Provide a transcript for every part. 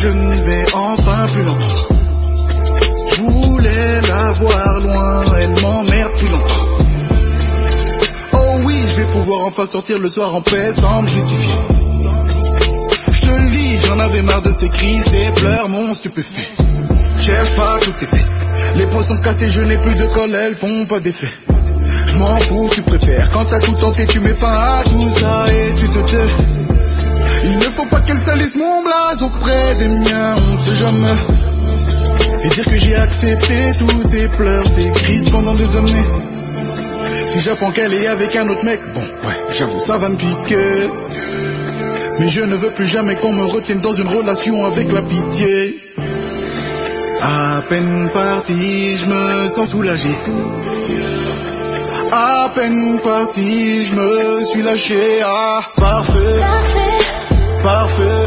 je ne vais enfin plus l'entendre. Je voulais la voir loin, elle m'emmerde plus longtemps. Oh oui, je vais pouvoir enfin sortir le soir en paix sans me justifier. Je te le dis, j'en avais marre de ces cris, ces pleurs m'ont stupéfait. Cherche pas, tout est fait. Les points sont cassés, je n'ai plus de colle, elles font pas d'effet. Je m'en fous, tu préfères. Quand t'as tout tenté, tu mets fin à tout ça et tu te tais. Il ne faut pas qu'elle salisse mon blaze auprès des miens, on sait jamais. Et dire que j'ai accepté tous ces pleurs, ces crises pendant des années. Si j'apprends qu'elle est avec un autre mec, bon, ouais, j'avoue, ça va me piquer. Mais je ne veux plus jamais qu'on me retienne dans une relation avec la pitié. À peine parti, je me sens soulagé. À peine parti, je me suis lâché. Ah, parfait, parfait,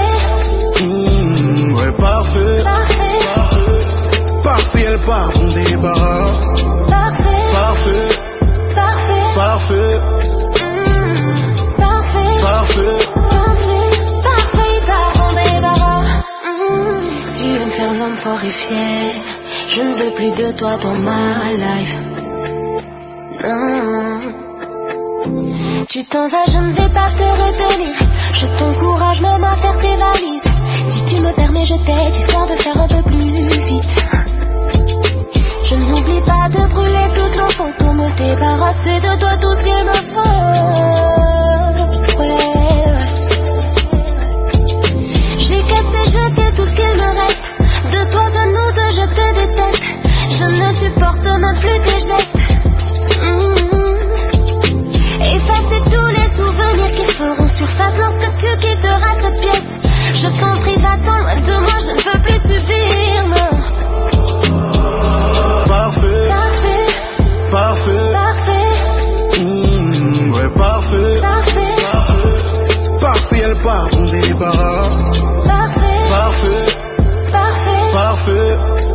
ouais, parfait, parfait, elle part, on débarras. Parfait, parfait, parfait, tu veux me faire l'homme fort et fier. Je ne veux plus de toi dans ma life. Non. Tu t'en vas, je ne vais pas te retenir. Je t'encourage même à faire tes valises. Si tu me permets, je t'aide, histoire de faire un peu plus vite. Je n'oublie pas de brûler toute l'enfant pour me débarrasser de toi, tout ce qu'il me faut. Ouais. J'ai cassé, jeté tout ce qu'il me reste. De toi, de nous deux, je te déteste. Je ne supporte même plus tes gestes. Effacer tous les souvenirs qui feront surface lorsque tu quitteras cette pièce. Je t'en prie, va-t'en loin de moi, je ne veux plus subir, non. Parfait, parfait, parfait, ouais, parfait, parfait, elle part, on débarras. Parfait, parfait, parfait.